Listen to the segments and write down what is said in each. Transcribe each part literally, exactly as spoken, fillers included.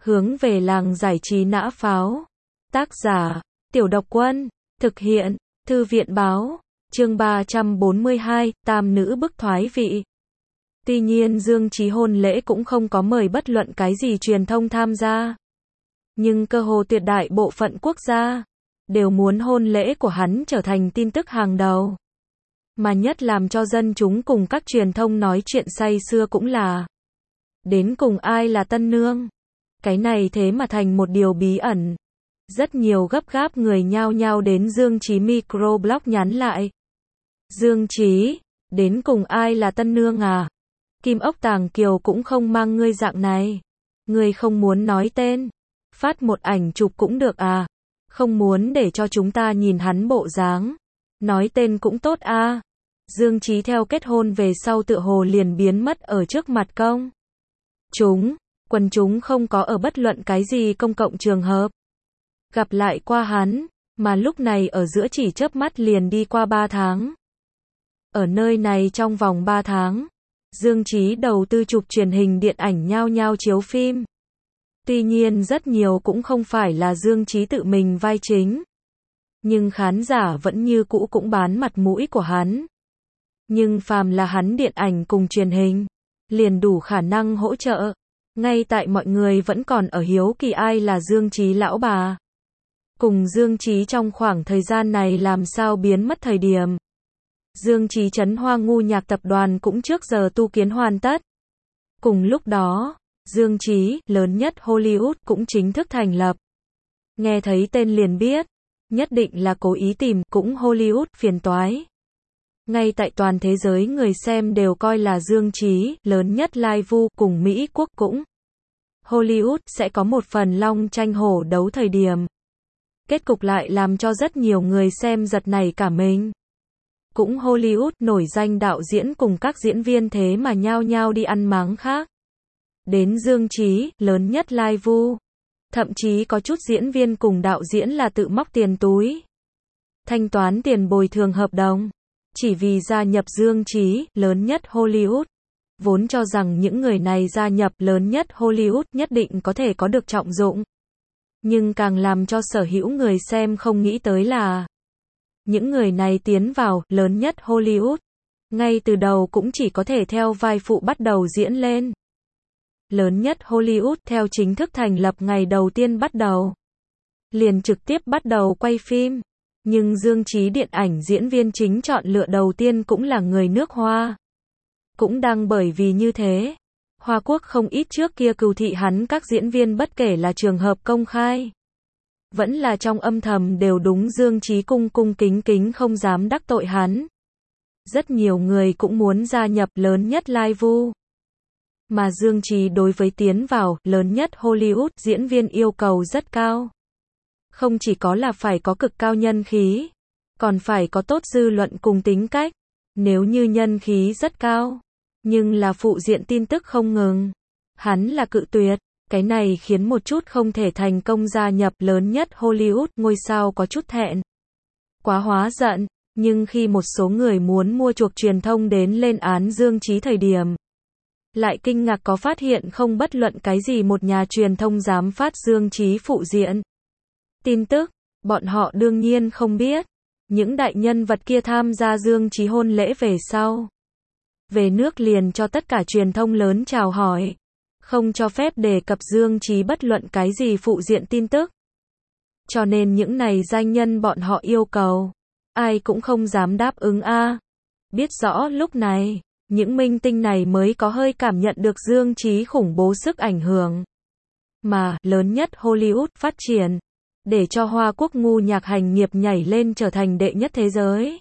Hướng về làng giải trí nã pháo. Tác giả, Tiểu Độc Quân. Thực hiện, Thư viện Báo. Chương ba trăm bốn mươi hai, Tam nữ bức thoái vị. Tuy nhiên Dương Chí hôn lễ cũng không có mời bất luận cái gì truyền thông tham gia. Nhưng cơ hồ tuyệt đại bộ phận quốc gia đều muốn hôn lễ của hắn trở thành tin tức hàng đầu. Mà nhất làm cho dân chúng cùng các truyền thông nói chuyện say sưa cũng là đến cùng ai là tân nương. Cái này thế mà thành một điều bí ẩn. Rất nhiều gấp gáp người nhao nhao đến Dương Chí microblog nhắn lại. Dương Chí, đến cùng ai là tân nương à? Kim ốc Tàng Kiều cũng không mang ngươi dạng này. Ngươi không muốn nói tên. Phát một ảnh chụp cũng được à? Không muốn để cho chúng ta nhìn hắn bộ dáng. Nói tên cũng tốt à? Dương Chí theo kết hôn về sau tựa hồ liền biến mất ở trước mặt công chúng. Quần chúng không có ở bất luận cái gì công cộng trường hợp gặp lại qua hắn, mà lúc này ở giữa chỉ chớp mắt liền đi qua ba tháng. Ở nơi này trong vòng ba tháng, Dương Chí đầu tư chụp truyền hình điện ảnh nhao nhao chiếu phim. Tuy nhiên rất nhiều cũng không phải là Dương Chí tự mình vai chính. Nhưng khán giả vẫn như cũ cũng bán mặt mũi của hắn. Nhưng phàm là hắn điện ảnh cùng truyền hình, liền đủ khả năng hỗ trợ. Ngay tại mọi người vẫn còn ở hiếu kỳ ai là Dương Chí lão bà. Cùng Dương Chí trong khoảng thời gian này làm sao biến mất thời điểm. Dương Chí Trấn Hoa Ngu Nhạc Tập đoàn cũng trước giờ tu kiến hoàn tất. Cùng lúc đó, Dương Chí, lớn nhất Hollywood cũng chính thức thành lập. Nghe thấy tên liền biết, nhất định là cố ý tìm cũng Hollywood phiền toái. Ngay tại toàn thế giới người xem đều coi là Dương Chí, lớn nhất live cùng Mỹ Quốc cũng Hollywood sẽ có một phần long tranh hổ đấu thời điểm. Kết cục lại làm cho rất nhiều người xem giật nảy cả mình. Cũng Hollywood nổi danh đạo diễn cùng các diễn viên thế mà nhao nhao đi ăn máng khác. Đến Dương Chí, lớn nhất live. Thậm chí có chút diễn viên cùng đạo diễn là tự móc tiền túi. Thanh toán tiền bồi thường hợp đồng. Chỉ vì gia nhập Dương Chí, lớn nhất Hollywood. Vốn cho rằng những người này gia nhập lớn nhất Hollywood nhất định có thể có được trọng dụng. Nhưng càng làm cho sở hữu người xem không nghĩ tới là những người này tiến vào lớn nhất Hollywood. Ngay từ đầu cũng chỉ có thể theo vai phụ bắt đầu diễn lên. Lớn nhất Hollywood theo chính thức thành lập ngày đầu tiên bắt đầu. Liền trực tiếp bắt đầu quay phim. Nhưng Dương Chí điện ảnh diễn viên chính chọn lựa đầu tiên cũng là người nước Hoa. Cũng đang bởi vì như thế, Hoa Quốc không ít trước kia cừu thị hắn các diễn viên bất kể là trường hợp công khai, vẫn là trong âm thầm đều đúng Dương Chí cung cung kính kính không dám đắc tội hắn. Rất nhiều người cũng muốn gia nhập lớn nhất live. Mà Dương Chí đối với tiến vào lớn nhất Hollywood diễn viên yêu cầu rất cao. Không chỉ có là phải có cực cao nhân khí, còn phải có tốt dư luận cùng tính cách. Nếu như nhân khí rất cao, nhưng là phụ diện tin tức không ngừng, hắn là cự tuyệt. Cái này khiến một chút không thể thành công gia nhập lớn nhất Hollywood ngôi sao có chút thẹn. Quá hóa giận, nhưng khi một số người muốn mua chuộc truyền thông đến lên án Dương Chí thời điểm, lại kinh ngạc có phát hiện không bất luận cái gì một nhà truyền thông dám phát Dương Chí phụ diện tin tức. Bọn họ đương nhiên không biết, những đại nhân vật kia tham gia Dương Chí hôn lễ về sau, về nước liền cho tất cả truyền thông lớn chào hỏi, không cho phép đề cập Dương Chí bất luận cái gì phụ diện tin tức. Cho nên những này danh nhân bọn họ yêu cầu, ai cũng không dám đáp ứng a. Biết rõ lúc này, những minh tinh này mới có hơi cảm nhận được Dương Chí khủng bố sức ảnh hưởng. Mà, lớn nhất Hollywood phát triển, để cho Hoa Quốc ngu nhạc hành nghiệp nhảy lên trở thành đệ nhất thế giới.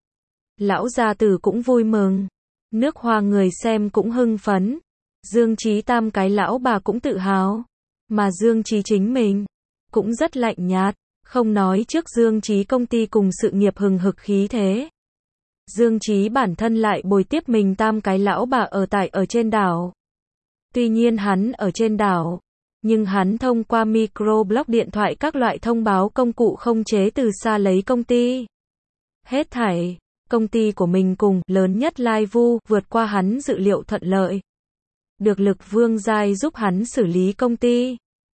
Lão gia tử cũng vui mừng. Nước Hoa người xem cũng hưng phấn. Dương Chí tam cái lão bà cũng tự hào. Mà Dương Chí chính mình cũng rất lạnh nhạt, không nói trước Dương Chí công ty cùng sự nghiệp hừng hực khí thế. Dương Chí bản thân lại bồi tiếp mình tam cái lão bà ở tại ở trên đảo. Tuy nhiên hắn ở trên đảo, nhưng hắn thông qua microblog điện thoại các loại thông báo công cụ không chế từ xa lấy công ty. Hết thảy, công ty của mình cùng lớn nhất live vượt qua hắn dự liệu thuận lợi. Được Lực Vương Giai giúp hắn xử lý công ty.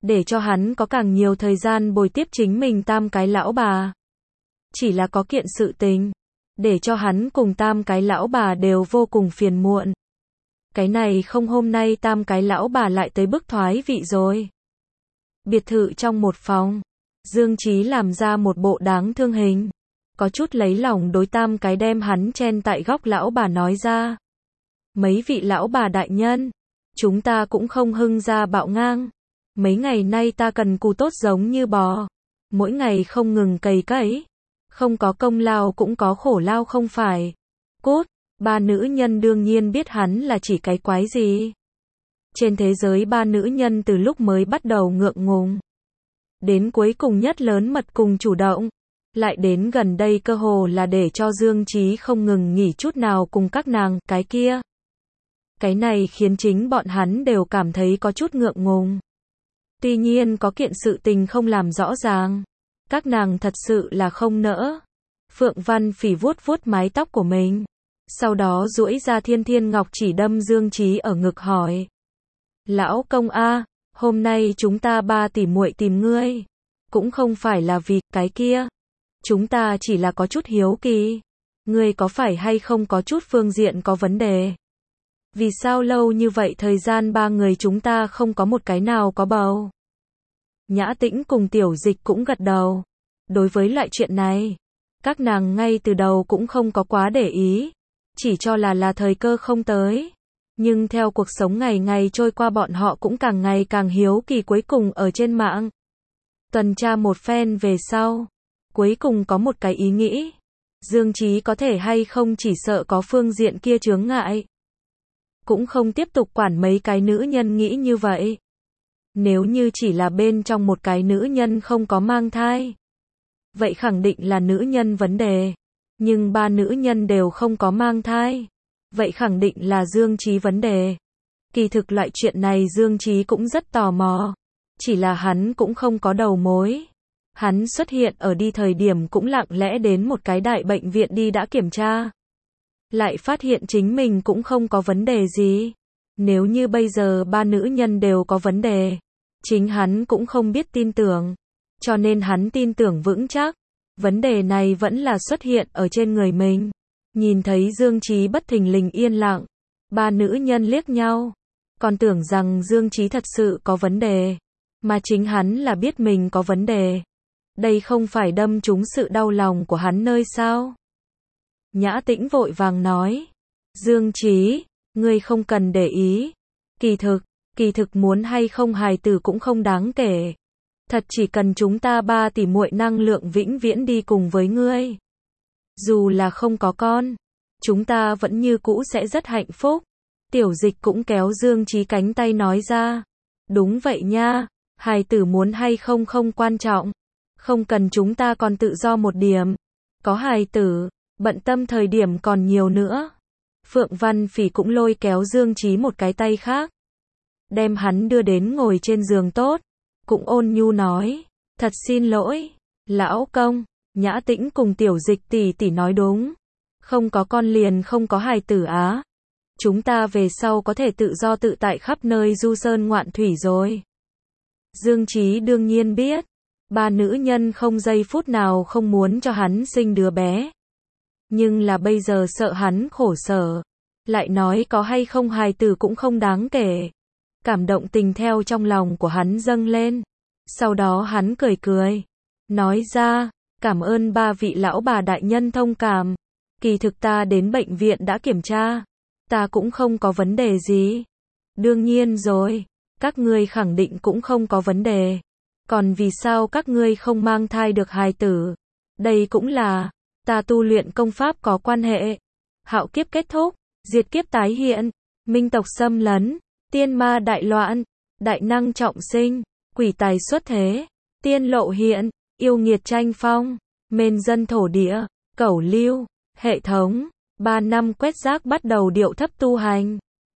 để cho hắn có càng nhiều thời gian bồi tiếp chính mình tam cái lão bà. Chỉ là có kiện sự tình, để cho hắn cùng tam cái lão bà đều vô cùng phiền muộn. Cái này không hôm nay tam cái lão bà lại tới bức thoái vị rồi. Biệt thự trong một phòng, Dương Chí làm ra một bộ đáng thương hình, có chút lấy lòng đối tam cái đem hắn chen tại góc lão bà nói ra. Mấy vị lão bà đại nhân, chúng ta cũng không hưng ra bạo ngang. Mấy ngày nay ta cần cù tốt giống như bò, mỗi ngày không ngừng cày cấy, không có công lao cũng có khổ lao không phải. Cút, ba nữ nhân đương nhiên biết hắn là chỉ cái quái gì. Trên thế giới ba nữ nhân từ lúc mới bắt đầu ngượng ngùng, đến cuối cùng nhất lớn mật cùng chủ động, lại đến gần đây cơ hồ là để cho Dương Chí không ngừng nghỉ chút nào cùng các nàng, cái kia. Cái này khiến chính bọn hắn đều cảm thấy có chút ngượng ngùng. Tuy nhiên có kiện sự tình không làm rõ ràng, các nàng thật sự là không nỡ. Phượng Văn Phỉ vuốt vuốt mái tóc của mình, sau đó duỗi ra thiên thiên ngọc chỉ đâm Dương Chí ở ngực hỏi. Lão công a, hôm nay chúng ta ba tỷ muội tìm ngươi, cũng không phải là vì cái kia. Chúng ta chỉ là có chút hiếu kỳ. Ngươi có phải hay không có chút phương diện có vấn đề? Vì sao lâu như vậy thời gian ba người chúng ta không có một cái nào có bầu? Nhã Tĩnh cùng Tiểu Dịch cũng gật đầu. Đối với loại chuyện này, các nàng ngay từ đầu cũng không có quá để ý, chỉ cho là là thời cơ không tới. Nhưng theo cuộc sống ngày ngày trôi qua bọn họ cũng càng ngày càng hiếu kỳ, cuối cùng ở trên mạng tuần tra một phen về sau, cuối cùng có một cái ý nghĩ. Dương Chí có thể hay không chỉ sợ có phương diện kia chướng ngại, cũng không tiếp tục quản mấy cái nữ nhân nghĩ như vậy. Nếu như chỉ là bên trong một cái nữ nhân không có mang thai, vậy khẳng định là nữ nhân vấn đề. Nhưng ba nữ nhân đều không có mang thai, vậy khẳng định là Dương Chí vấn đề. Kỳ thực loại chuyện này Dương Chí cũng rất tò mò, chỉ là hắn cũng không có đầu mối. Hắn xuất hiện ở đi thời điểm cũng lặng lẽ đến một cái đại bệnh viện đi đã kiểm tra, lại phát hiện chính mình cũng không có vấn đề gì. Nếu như bây giờ ba nữ nhân đều có vấn đề, chính hắn cũng không biết tin tưởng, cho nên hắn tin tưởng vững chắc, vấn đề này vẫn là xuất hiện ở trên người mình. Nhìn thấy Dương Chí bất thình lình yên lặng, ba nữ nhân liếc nhau, còn tưởng rằng Dương Chí thật sự có vấn đề, mà chính hắn là biết mình có vấn đề. Đây không phải đâm trúng sự đau lòng của hắn nơi sao? Nhã Tĩnh vội vàng nói, Dương Chí, ngươi không cần để ý. Kỳ thực, kỳ thực muốn hay không hài tử cũng không đáng kể. Thật chỉ cần chúng ta ba tỷ muội năng lượng vĩnh viễn đi cùng với ngươi. Dù là không có con, chúng ta vẫn như cũ sẽ rất hạnh phúc. Tiểu Dịch cũng kéo Dương Chí cánh tay nói ra. Đúng vậy nha, hài tử muốn hay không không quan trọng. Không cần chúng ta còn tự do một điểm. Có hài tử, bận tâm thời điểm còn nhiều nữa. Phượng Văn Phỉ cũng lôi kéo Dương Chí một cái tay khác, đem hắn đưa đến ngồi trên giường tốt, cũng ôn nhu nói, thật xin lỗi, lão công. Nhã Tĩnh cùng Tiểu Dịch tỷ tỷ nói đúng, không có con liền không có hài tử á. Chúng ta về sau có thể tự do tự tại khắp nơi du sơn ngoạn thủy rồi. Dương Chí đương nhiên biết, ba nữ nhân không giây phút nào không muốn cho hắn sinh đứa bé. Nhưng là bây giờ sợ hắn khổ sở, lại nói có hay không hài tử cũng không đáng kể. Cảm động tình theo trong lòng của hắn dâng lên. Sau đó hắn cười cười, nói ra, cảm ơn ba vị lão bà đại nhân thông cảm. Kỳ thực ta đến bệnh viện đã kiểm tra, ta cũng không có vấn đề gì. Đương nhiên rồi, các ngươi khẳng định cũng không có vấn đề. Còn vì sao các ngươi không mang thai được hài tử? Đây cũng là, ta tu luyện công pháp có quan hệ. Hạo kiếp kết thúc, diệt kiếp tái hiện, minh tộc xâm lấn, tiên ma đại loạn, đại năng trọng sinh, quỷ tài xuất thế, tiên lộ hiện, yêu nghiệt tranh phong, mên dân thổ địa, cẩu lưu, hệ thống. Ba năm quét rác bắt đầu điệu thấp tu hành.